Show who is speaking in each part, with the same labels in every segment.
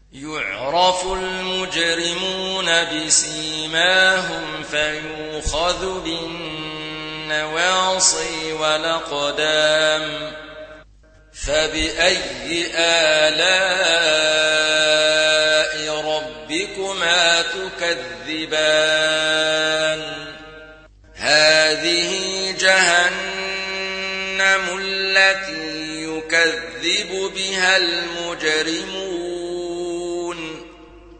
Speaker 1: يعرف المجرمون بسيماهم فيؤخذ بالنواصي والأقدام فبأي آلاء ربكما تكذبان هذه جهنم التي يكذب بها المجرمون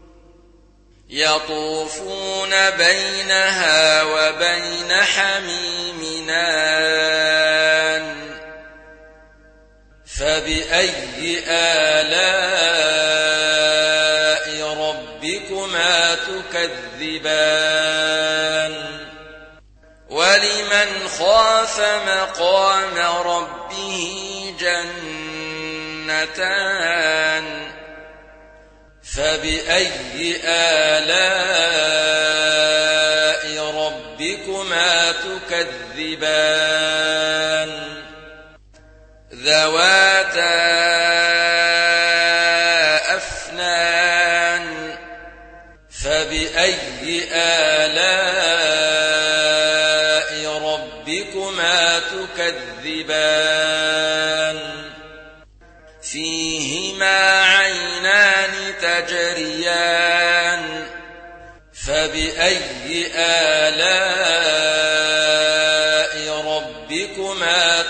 Speaker 1: يطوفون بينها وبين حميم آن فبأي آلاء ربكما تكذبان ولمن خاف مقام ربه جنتان فبأي آلاء ربكما تكذبان ذواتا أفنان فبأي آلاء ربكما تكذبان فيهما عينان تجريان فبأي آلاء ربكما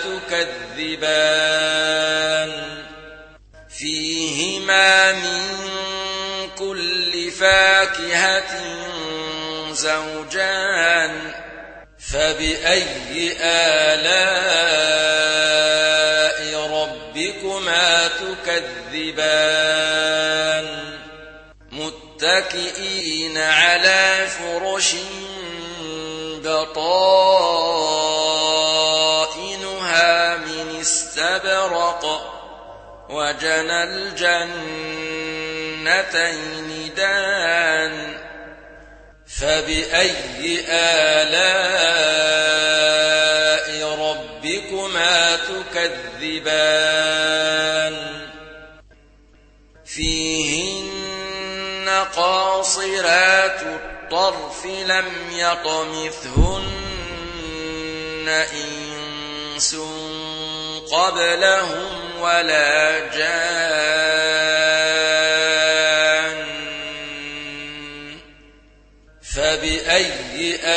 Speaker 1: تكذبان فيهما من كل فاكهة زوجان فبأي آلاء ربكما تكذبان متكئين على فرش بطائنها من استبرق وجنى الجنتين دان فبأي آلاء ربكما تكذبان فيهن قاصرات الطرف لم يطمثهن إنس قبلهم ولا جان فبأي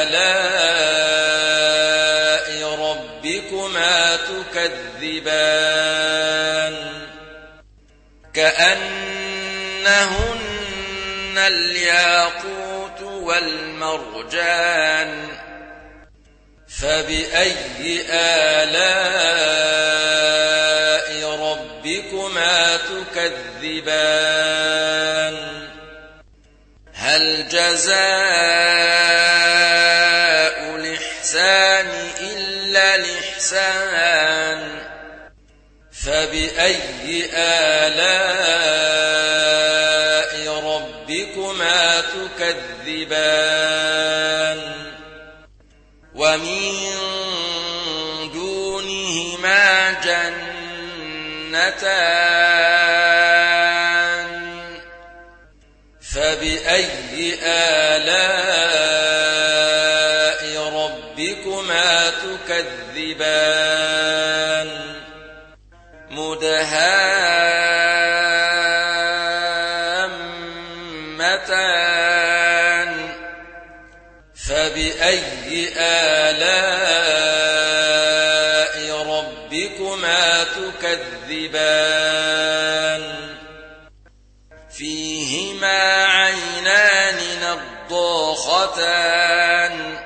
Speaker 1: آلاء ربكما تكذبان كأنهن الياقوت والمرجان فبأي آلاء ربكما تكذبان هل جزاء الإحسان إلا الإحسان فبأي آلاء ربكما تكذبان ومن دونهما جنتان فبأي آلاء ربكما تكذبان مدهامتان فبأي آلاء ربكما تكذبان فيهما عينان نضاختان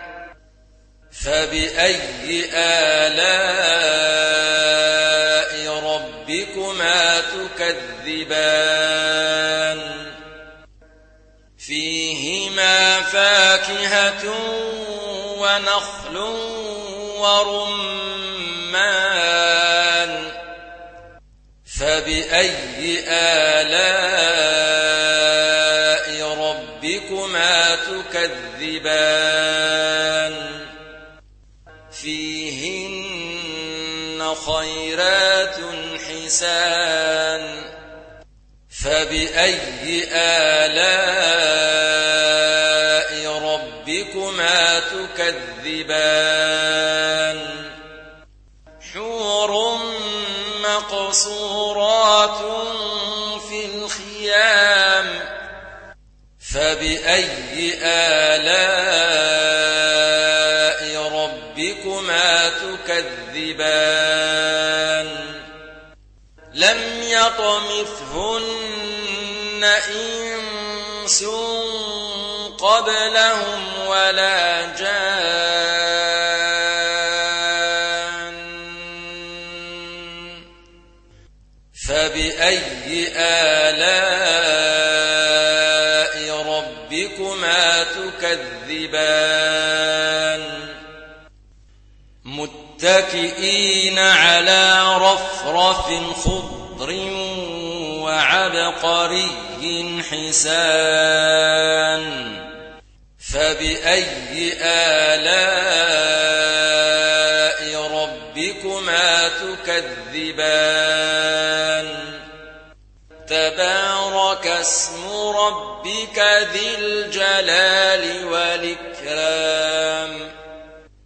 Speaker 1: فبأي آلاء ربكما تكذبان فيهما فاكهة ونخل ورمان فبأي آلاء ربكما تكذبان فيهن خيرات حسان فبأي آلاء ربكما تكذبان حور مقصورات في الخيام فبأي آلاء ربكما تكذبان لم يطمثهن إنس قبلهم ولا جان فبأي آلاء ربكما تكذبان متكئين على رفرف خضر وعبقري حسان فبأي آلاء ربكما تكذبان تبارك اسم ربك ذي الجلال والإكرام